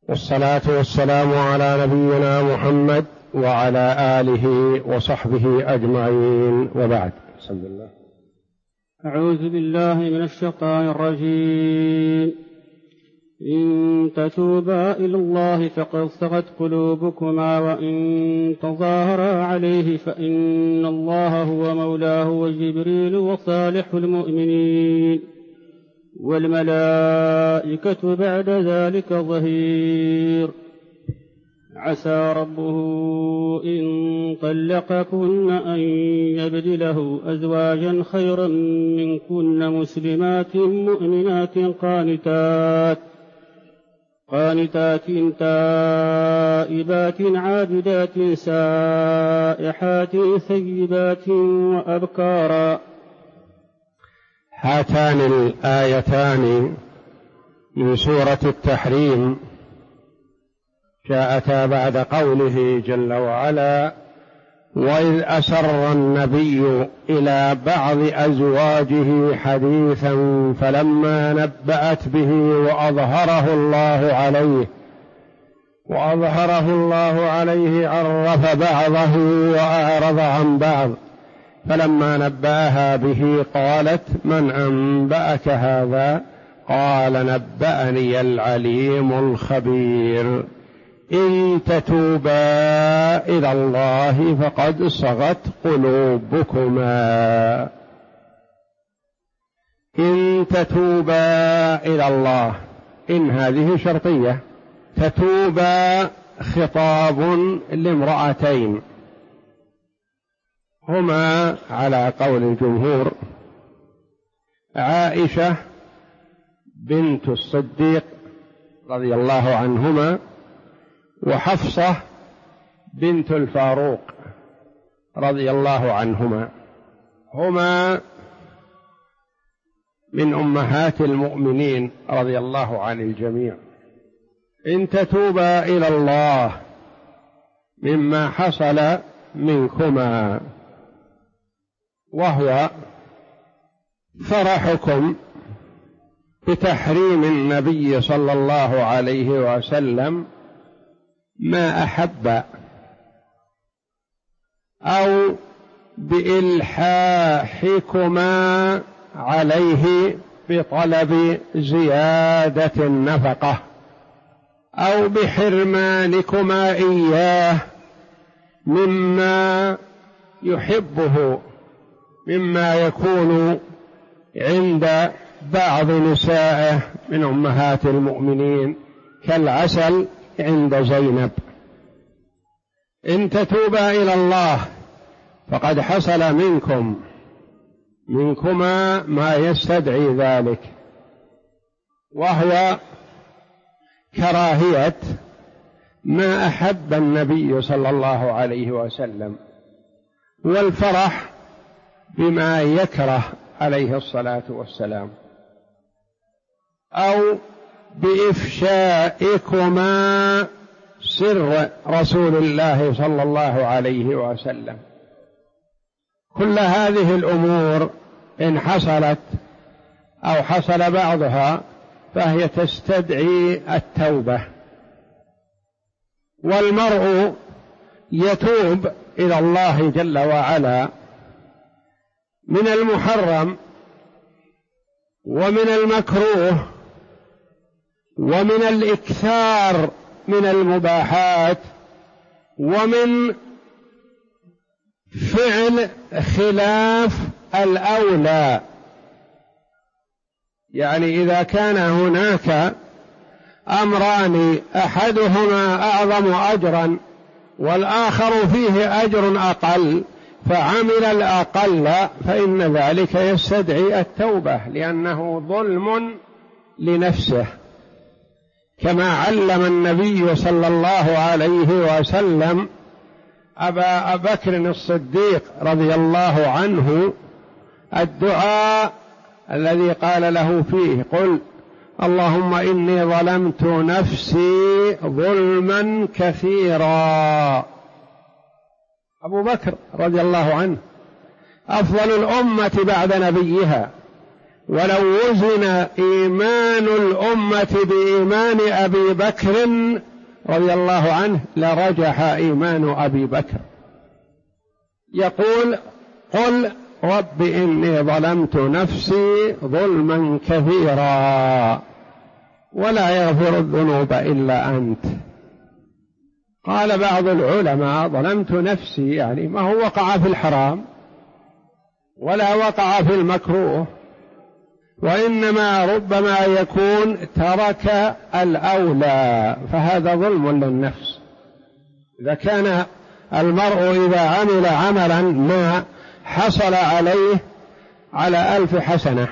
والصلاة والسلام على نبينا محمد وعلى آله وصحبه أجمعين، وبعد. بسم الله. أعوذ بالله من الشيطان الرجيم. إن تتوبا إلى الله فقد صغت قلوبكما، وإن تظاهرا عليه فإن الله هو مولاه وجبريل وصالح المؤمنين والملائكة بعد ذلك ظهير. عسى ربه إن طلقكن أن يبدله أزواجا خيرا منكن مسلمات مؤمنات قانتات تائبات عابدات سائحات ثيبات وأبكارا. هاتان الآيتان من سورة التحريم جاءتا بعد قوله جل وعلا: وإذ أسر النبي إلى بعض أزواجه حديثا فلما نبأت به وأظهره الله عليه عرف بعضه وأعرض عن بعض، فلما نبأها به قالت: من أنبأك هذا؟ قال: نبأني العليم الخبير. إن تتوبا إلى الله فقد صغت قلوبكما. إن تتوبا إلى الله، إن هذه شرطية، تتوبا خطاب لامرأتين هما على قول الجمهور عائشة بنت الصديق رضي الله عنهما، وحفصة بنت الفاروق رضي الله عنهما، هما من أمهات المؤمنين رضي الله عن الجميع. إن تتوبا إلى الله مما حصل منكما، وهو فرحكم بتحريم النبي صلى الله عليه وسلم ما أحب، أو بإلحاحكما عليه بطلب زيادة النفقة، أو بحرمانكما إياه مما يحبه مما يكون عند بعض نسائه من أمهات المؤمنين كالعسل عند زينب. إن تتوبا إلى الله فقد حصل منكما ما يستدعي ذلك، وهو كراهية ما أحب النبي صلى الله عليه وسلم، والفرح بما يكره عليه الصلاة والسلام، أو بإفشائكما سر رسول الله صلى الله عليه وسلم. كل هذه الأمور إن حصلت أو حصل بعضها فهي تستدعي التوبة، والمرء يتوب إلى الله جل وعلا من المحرم ومن المكروه ومن الإكثار من المباحات ومن فعل خلاف الأولى. يعني إذا كان هناك أمران أحدهما أعظم أجرا والآخر فيه أجر أقل فعمل الأقل، فإن ذلك يستدعي التوبة، لأنه ظلم لنفسه، كما علم النبي صلى الله عليه وسلم أبا بكر الصديق رضي الله عنه الدعاء الذي قال له فيه: قل اللهم إني ظلمت نفسي ظلما كثيرا. أبو بكر رضي الله عنه أفضل الأمة بعد نبيها، ولو وزن إيمان الأمة بإيمان أبي بكر رضي الله عنه لرجح إيمان أبي بكر. يقول: قل رب إني ظلمت نفسي ظلما كثيرا ولا يغفر الذنوب إلا أنت. قال بعض العلماء: ظلمت نفسي يعني ما هو وقع في الحرام ولا وقع في المكروه، وإنما ربما يكون ترك الأولى، فهذا ظلم للنفس. إذا كان المرء إذا عمل عملا ما حصل عليه على 1000 حسنة،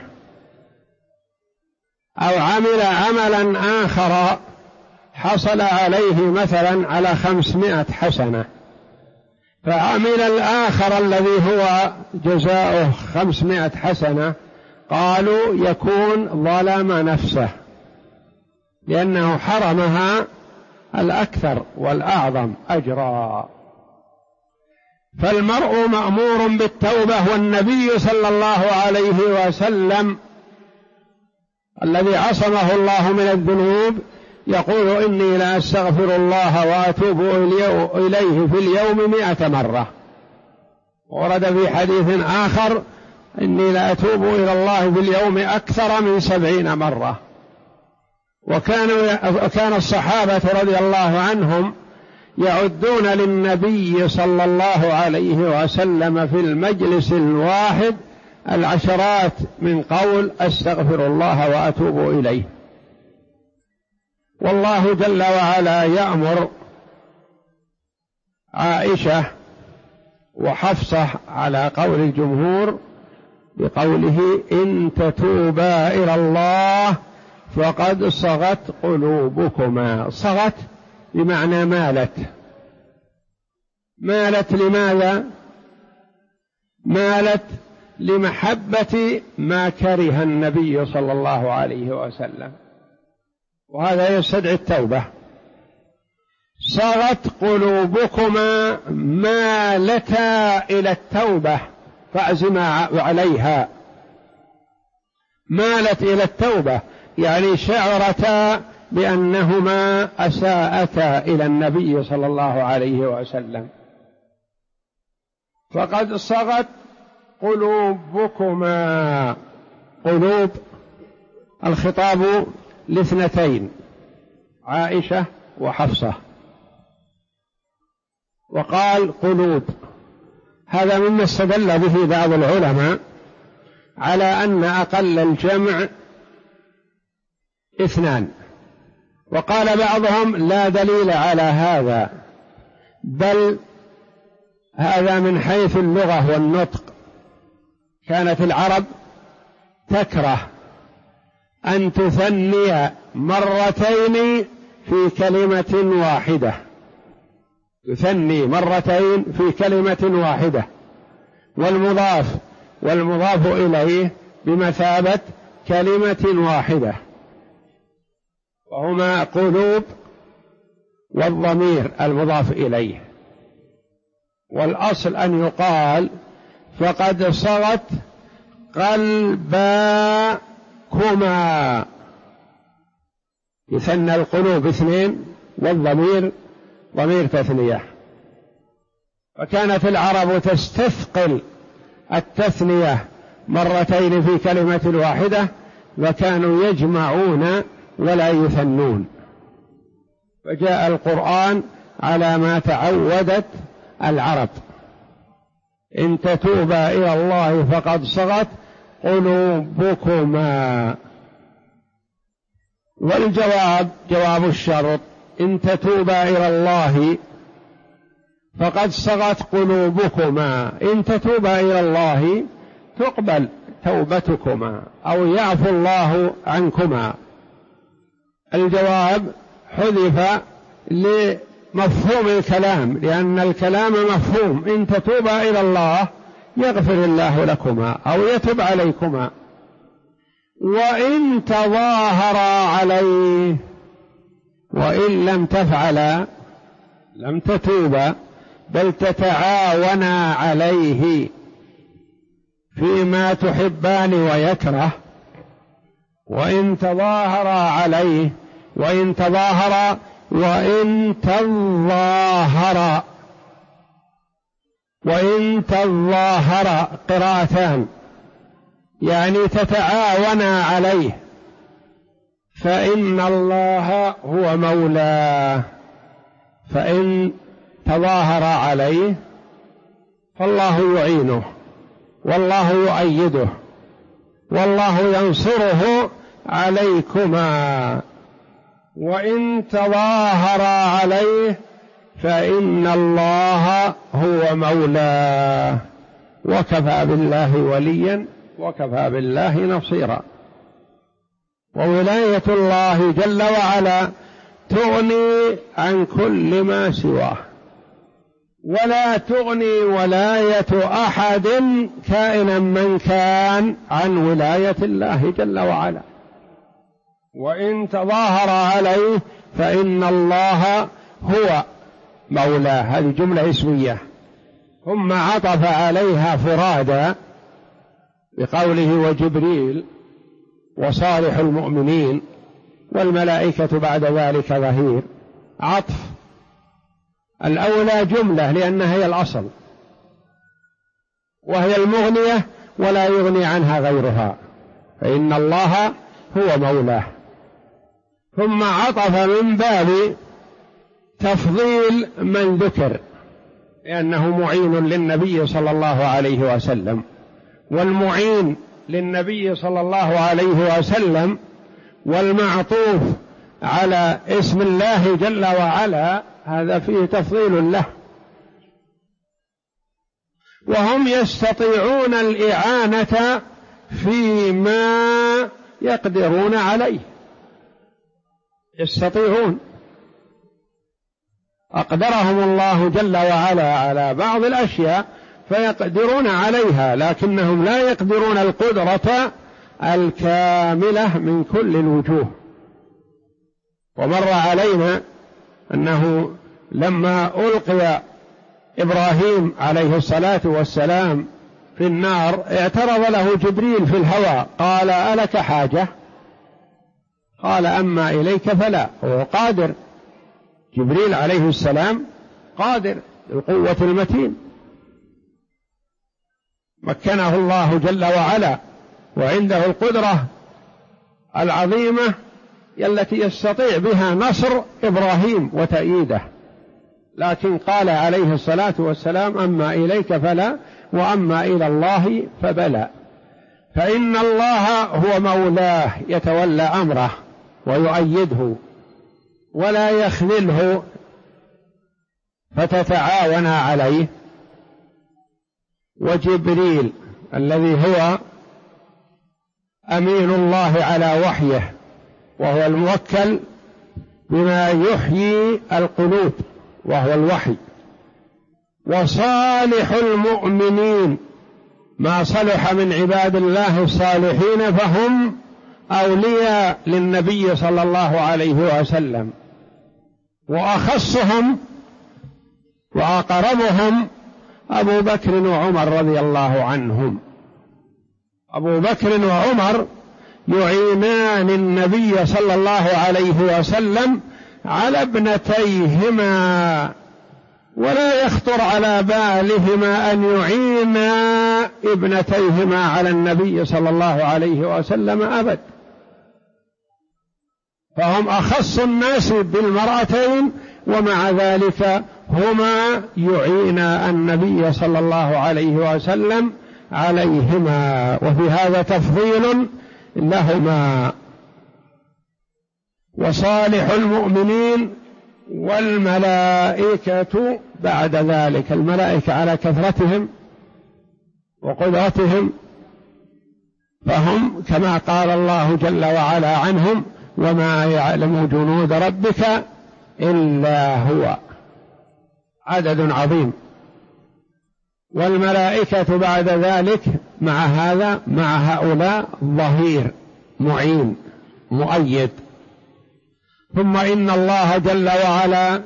أو عمل عملا آخر حصل عليه مثلا على 500 حسنة، فعمل الآخر الذي هو جزاؤه 500 حسنة، قالوا يكون ظلم نفسه لأنه حرمها الأكثر والأعظم أجرا. فالمرء مأمور بالتوبة، والنبي صلى الله عليه وسلم الذي عصمه الله من الذنوب يقول: إني لا أستغفر الله وأتوب إليه في اليوم 100 مرة. ورد في حديث آخر: إني لا أتوب إلى الله في اليوم أكثر من 70 مرة. وكان الصحابة رضي الله عنهم يعدون للنبي صلى الله عليه وسلم في المجلس الواحد العشرات من قول: أستغفر الله وأتوب إليه. والله جل وعلا يأمر عائشة وحفصة على قول الجمهور بقوله: إن تتوبا إلى الله فقد صغت قلوبكما. صغت بمعنى مالت. مالت لماذا؟ مالت لمحبة ما كره النبي صلى الله عليه وسلم، وهذا يستدعي التوبة. صغت قلوبكما مالتا إلى التوبة فاعزما عليها. مالت إلى التوبة يعني شعرتا بأنهما أساءتا إلى النبي صلى الله عليه وسلم. فقد صغت قلوبكما. قلوب الخطاب لاثنتين، عائشة وحفصة، وقال قلوب. هذا مما استدل به بعض العلماء على أن أقل الجمع 2، وقال بعضهم لا دليل على هذا، بل هذا من حيث اللغة والنطق. كانت العرب تكره أن تثني مرتين في كلمة واحدة، يثني مرتين في كلمة واحدة، والمضاف إليه بمثابة كلمة واحدة، وهما قلوب والضمير المضاف إليه. والأصل أن يقال فقد صغت قلباكما، يثنى القلوب 2 والضمير ضمير تثنية. فكانت العرب تستثقل التثنية مرتين في كلمة واحدة، وكانوا يجمعون ولا يثنون. فجاء القرآن على ما تعودت العرب: إن تتوبا إلى الله فقد صغت قلوبكما. والجواب جواب الشرط: إن تتوبا إلى الله فقد صغت قلوبكما. إن تتوبا إلى الله تقبل توبتكما أو يعفو الله عنكما. الجواب حذف لمفهوم الكلام، لأن الكلام مفهوم: إن تتوبا إلى الله يغفر الله لكما أو يتوب عليكما. وإن تظاهرا عليه، وإن لم تفعلا لم تتوبا بل تتعاونا عليه فيما تحبان ويكره، وإن تظاهر عليه، وإن تظاهر قراءتان، يعني تتعاونا عليه، فإن الله هو مولاه. فإن تظاهر عليه فالله يعينه، والله يؤيده، والله ينصره عليكما. وإن تظاهر عليه فإن الله هو مولاه، وكفى بالله وليا وكفى بالله نصيرا. وولاية الله جل وعلا تغني عن كل ما سواه، ولا تغني ولاية أحد كائنا من كان عن ولاية الله جل وعلا. وإن تظاهر عليه فإن الله هو مولاه، هذه جملة اسمية، ثم عطف عليها فرادا بقوله وجبريل وصالح المؤمنين والملائكة بعد ذلك ظهير. عطف الأولى جملة لأنها هي الأصل، وهي المغنية ولا يغني عنها غيرها، فإن الله هو مولاه. ثم عطف من باب تفضيل من ذكر، لأنه معين للنبي صلى الله عليه وسلم، والمعين للنبي صلى الله عليه وسلم والمعطوف على اسم الله جل وعلا هذا فيه تفضيل له. وهم يستطيعون الإعانة فيما يقدرون عليه، يستطيعون، أقدرهم الله جل وعلا على بعض الأشياء فيقدرون عليها، لكنهم لا يقدرون القدرة الكاملة من كل الوجوه. ومر علينا أنه لما ألقي إبراهيم عليه الصلاة والسلام في النار اعترض له جبريل في الهواء قال ألك حاجة؟ قال أما إليك فلا. هو قادر، جبريل عليه السلام قادر بالقوة المتين، مكنه الله جل وعلا، وعنده القدرة العظيمة التي يستطيع بها نصر إبراهيم وتأييده، لكن قال عليه الصلاة والسلام أما إليك فلا وأما إلى الله فبلى. فإن الله هو مولاه يتولى أمره ويؤيده ولا يخذله فتتعاون عليه. وجبريل الذي هو أمين الله على وحيه وهو الموكل بما يحيي القلوب وهو الوحي. وصالح المؤمنين ما صلح من عباد الله الصالحين فهم أولياء للنبي صلى الله عليه وسلم، وأخصهم وأقربهم أبو بكر وعمر رضي الله عنهم. أبو بكر وعمر يعينان النبي صلى الله عليه وسلم على ابنتيهما، ولا يخطر على بالهما أن يعينا ابنتيهما على النبي صلى الله عليه وسلم أبد، فهم أخص الناس بالمرأتين، ومع ذلك هما يعينا النبي صلى الله عليه وسلم عليهما، وفي هذا تفضيل لهما. وصالح المؤمنين والملائكة بعد ذلك، الملائكة على كثرتهم وقدرتهم فهم كما قال الله جل وعلا عنهم وما يعلم جنود ربك إلا هو، عدد عظيم. والملائكة بعد ذلك مع هذا مع هؤلاء ظهير معين مؤيد. ثم إن الله جل وعلا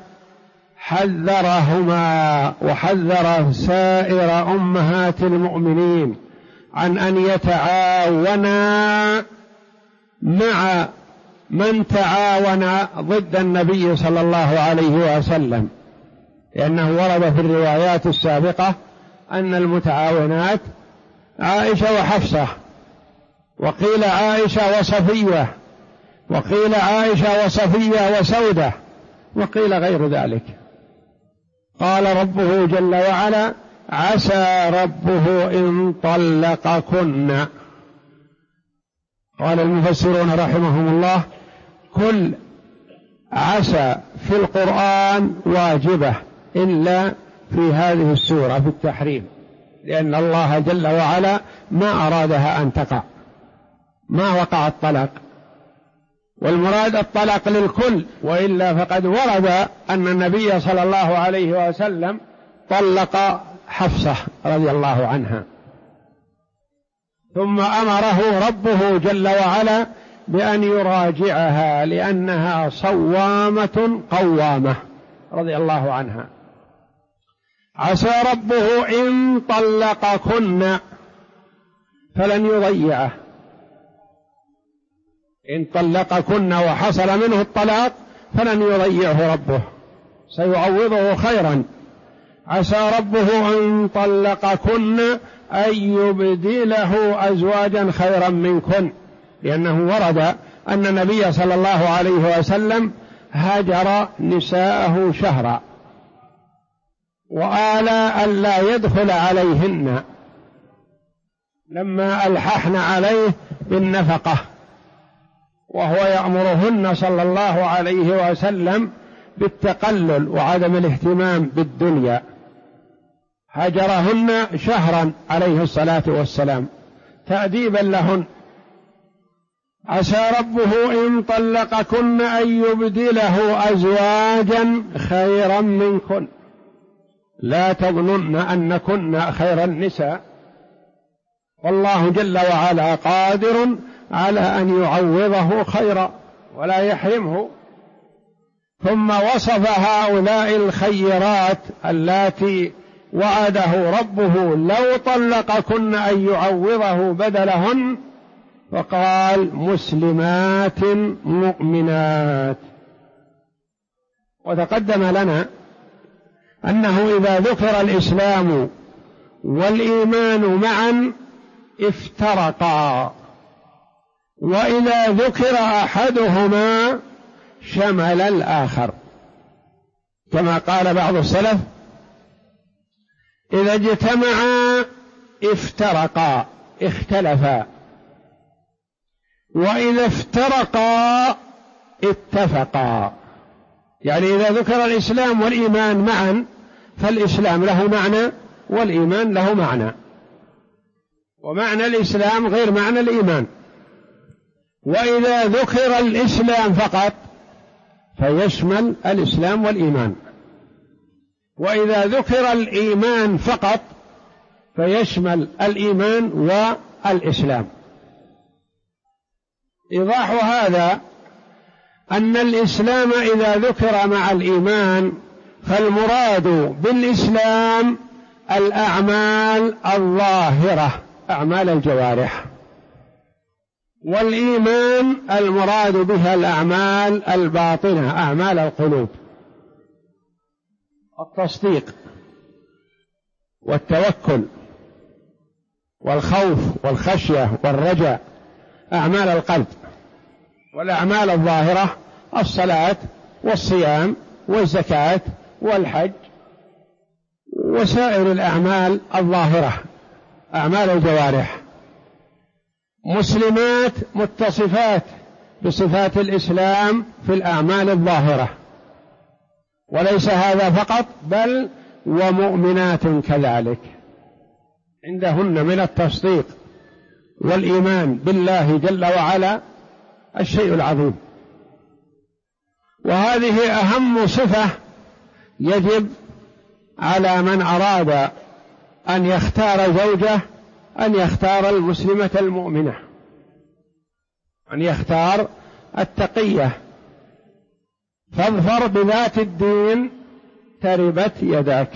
حذرهما وحذر سائر أمهات المؤمنين عن أن يتعاونا مع من تعاون ضد النبي صلى الله عليه وسلم، لأنه ورد في الروايات السابقة أن المتعاونات عائشة وحفصة، وقيل عائشة وصفية، وقيل عائشة وصفية وسودة، وقيل غير ذلك. قال ربه جل وعلا: عسى ربه إن طلقكن. قال المفسرون رحمهم الله: كل عسى في القرآن واجبة إلا في هذه السورة في التحريم، لأن الله جل وعلا ما أرادها أن تقع، ما وقع الطلاق، والمراد الطلاق للكل، وإلا فقد ورد أن النبي صلى الله عليه وسلم طلق حفصة رضي الله عنها، ثم أمره ربه جل وعلا بأن يراجعها لأنها صوامة قوامة رضي الله عنها. عسى ربه إن طلقكن فلن يضيعه، إن طلقكن وحصل منه الطلاق فلن يضيعه ربه، سيعوضه خيرا. عسى ربه إن طلقكن أن يبدله أزواجا خيرا منكن، لأنه ورد أن النبي صلى الله عليه وسلم هاجر نساءه شهرا وآلى ألا يدخل عليهن لما ألححن عليه بالنفقة، وهو يأمرهن صلى الله عليه وسلم بالتقلل وعدم الاهتمام بالدنيا، هجرهن شهرا عليه الصلاة والسلام تأديبا لهن. عسى ربه إن طلقكن أن يبدله أزواجا خيرا منكن، لا تظنن أنكن خير النساء، والله جل وعلا قادر على أن يعوضه خيرا ولا يحرمه. ثم وصف هؤلاء الخيرات اللاتي وعده ربه لو طلقكن أن يعوضه بدلهن، فقال: مسلمات مؤمنات. وتقدم لنا أنه إذا ذكر الإسلام والإيمان معا افترقا، وإذا ذكر أحدهما شمل الآخر، كما قال بعض السلف: إذا اجتمعا افترقا اختلفا، وإذا افترقا اتفقا. يعني إذا ذكر الإسلام والإيمان معا فالإسلام له معنى والإيمان له معنى، ومعنى الإسلام غير معنى الإيمان. وإذا ذكر الإسلام فقط فيشمل الإسلام والإيمان، وإذا ذكر الإيمان فقط فيشمل الإيمان والإسلام. إيضاح هذا أن الإسلام إذا ذكر مع الإيمان فالمراد بالإسلام الأعمال الظاهرة، أعمال الجوارح، والإيمان المراد بها الأعمال الباطنة، أعمال القلوب، التصديق والتوكل والخوف والخشية والرجاء، أعمال القلب. والأعمال الظاهرة الصلاة والصيام والزكاة والحج وسائر الأعمال الظاهرة، أعمال الجوارح. مسلمات متصفات بصفات الإسلام في الأعمال الظاهرة، وليس هذا فقط بل ومؤمنات كذلك، عندهن من التصديق والإيمان بالله جل وعلا الشيء العظيم. وهذه أهم صفة يجب على من أراد أن يختار زوجة أن يختار المسلمة المؤمنة، أن يختار التقية. فاظفر بذات الدين تربت يداك.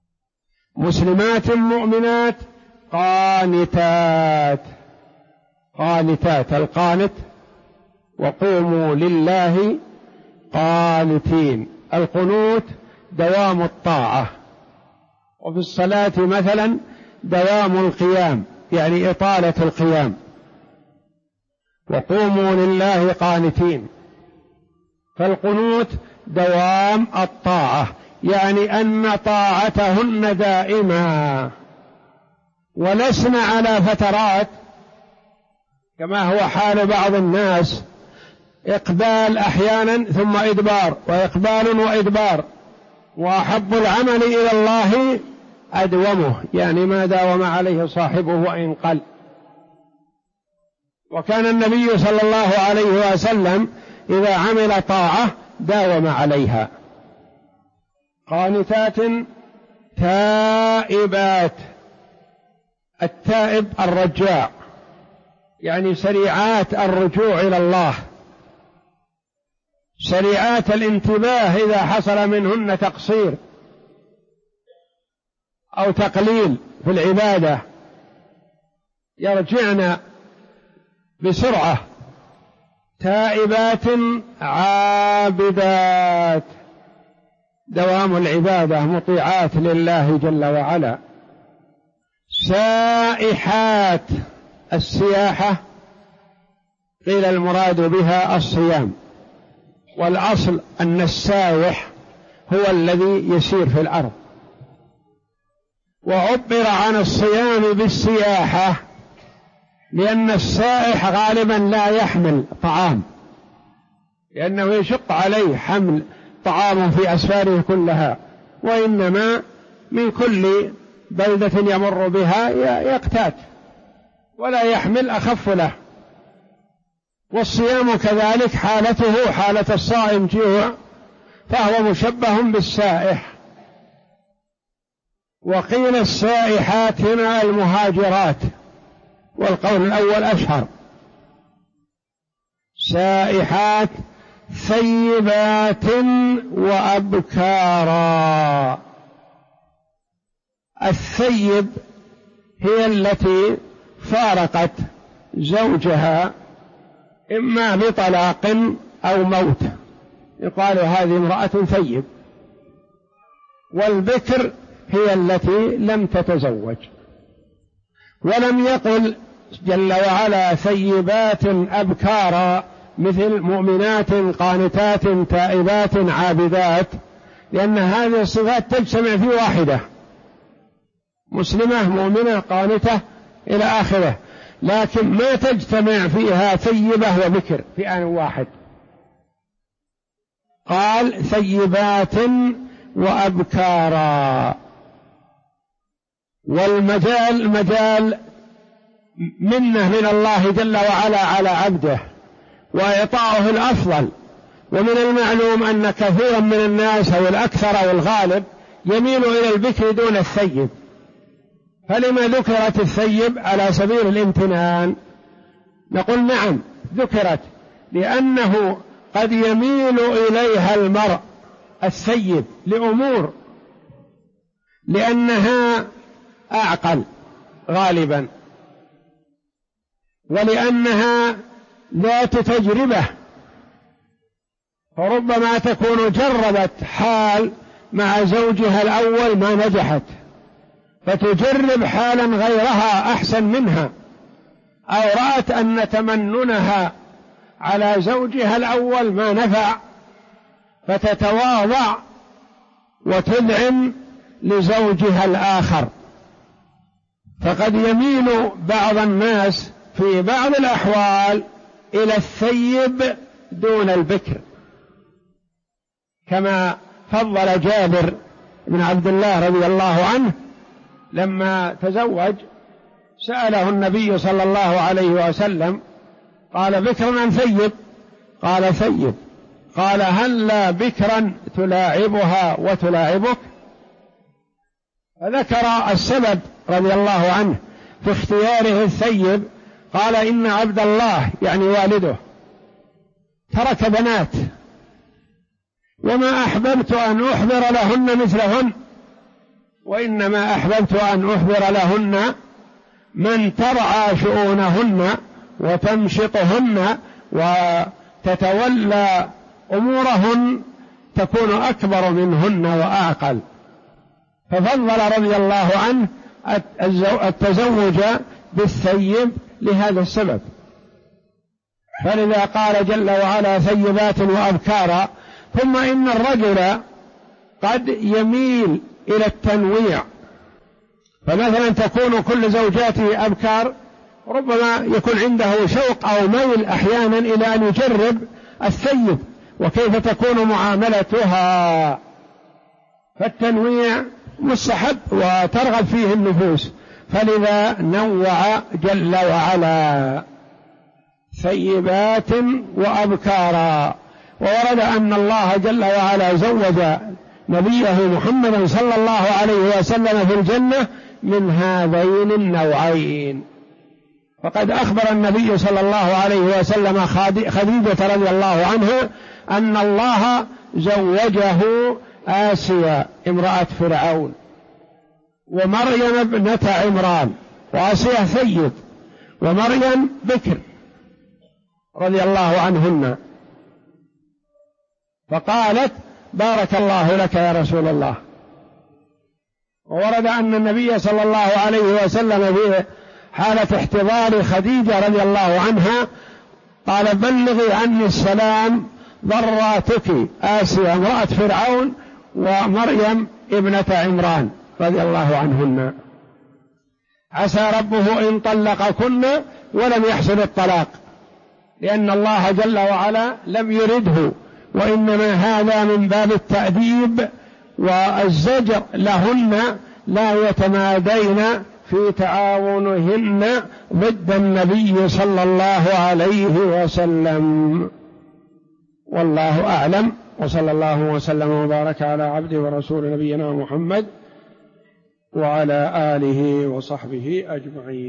مسلمات مؤمنات قانتات قانتات، القانت وقوموا لله قانتين. القنوت دوام الطاعة، وفي الصلاة مثلا دوام القيام يعني إطالة القيام. وقوموا لله قانتين، فالقنوت دوام الطاعة يعني أن طاعتهن دائما، ولسنا على فترات كما هو حال بعض الناس، إقبال أحيانا ثم إدبار، وإقبال وإدبار، وأحب العمل إلى الله أدومه يعني ما داوم عليه صاحبه وإن قل. وكان النبي صلى الله عليه وسلم إذا عمل طاعة داوم عليها. قانتات تائبات، التائب الرجاع يعني سريعات الرجوع إلى الله، سريعات الانتباه إذا حصل منهن تقصير أو تقليل في العبادة يرجعن بسرعة. تائبات عابدات، دوام العبادة، مطيعات لله جل وعلا. سائحات، السياحة قيل المراد بها الصيام، والأصل أن السائح هو الذي يسير في الأرض، وعبر عن الصيام بالسياحة لأن السائح غالبا لا يحمل طعام، لأنه يشق عليه حمل طعام في أسفاره كلها، وإنما من كل بلدة يمر بها يقتات ولا يحمل أخف له. والصيام كذلك حالته حالة الصائم جوع، فهو مشبه بالسائح. وقيل السائحات هنا المهاجرات، والقول الأول أشهر. سائحات ثيبات وأبكارا. الثيب هي التي فارقت زوجها إما بطلاق أو موت، يقال هذه امرأة ثيب. والبكر هي التي لم تتزوج. ولم يقل جل وعلا ثيبات أبكارا مثل مؤمنات قانتات تائبات عابدات، لأن هذه الصفات تجتمع في واحدة، مسلمة مؤمنة قانتة إلى آخره، لكن ما تجتمع فيها ثيبة وبكر في آن واحد. قال ثيبات وأبكارا. والمجال مجال منة من الله جل وعلا على عبده وإعطاؤه الأفضل. ومن المعلوم أن كثيرا من الناس أو الأكثر والغالب يميل إلى البكر دون الثيب. فلما ذكرت الثيب على سبيل الامتنان؟ نقول نعم ذكرت، لأنه قد يميل إليها المرء الثيب لأمور، لأنها أعقل غالبا، ولأنها ذات تجربة، فربما تكون جربت حال مع زوجها الأول ما نجحت، فتجرب حالا غيرها أحسن منها، أو رأت أن تمننها على زوجها الأول ما نفع، فتتواضع وتذعن لزوجها الآخر. فقد يميل بعض الناس في بعض الأحوال إلى الثيب دون البكر، كما فضل جابر بن عبد الله رضي الله عنه لما تزوج سأله النبي صلى الله عليه وسلم قال بكرا أم ثيب؟ قال ثيب. قال هلا بكرا تلاعبها وتلاعبك؟ فذكر السبب رضي الله عنه في اختياره الثيب. قال إن عبد الله يعني والده ترك بنات، وما أحببت أن أحضر لهن مثلهن، وإنما أحببت أن أحضر لهن من ترعى شؤونهن وتمشطهن وتتولى أمورهن تكون أكبر منهن وأعقل، ففضل رضي الله عنه التزوج بالثيب لهذا السبب. فلذا قال جل وعلا ثيبات وأبكارا. ثم إن الرجل قد يميل إلى التنويع، فمثلا تكون كل زوجاته أبكار، ربما يكون عنده شوق أو ميل أحيانا إلى أن يجرب الثيب وكيف تكون معاملتها، فالتنويع مستحب وترغب فيه النفوس، فلذا نوع جل وعلا ثيبات وأبكارا. وورد أن الله جل وعلا زوج نبيه محمد صلى الله عليه وسلم في الجنة من هذين النوعين. فقد أخبر النبي صلى الله عليه وسلم خديجة رضي الله عنها أن الله زوجه آسيا امرأة فرعون ومريم ابنة عمران، وآسيا ثيب ومريم بكر رضي الله عنهن، فقالت بارك الله لك يا رسول الله. وورد أن النبي صلى الله عليه وسلم في حالة احتضار خديجة رضي الله عنها قال بلغي عني السلام ضراتك آسيا امرأة فرعون ومريم ابنة عمران رضي الله عنهن، عسى ربه إن طلقكن ولم يحصل الطلاق، لأن الله جل وعلا لم يرده، وإنما هذا من باب التأديب والزجر لهن لا يتمادين في تعاونهن ضد النبي صلى الله عليه وسلم. والله أعلم، وصلى الله وسلم وبارك على عبده ورسول نبينا محمد وعلى آله وصحبه أجمعين.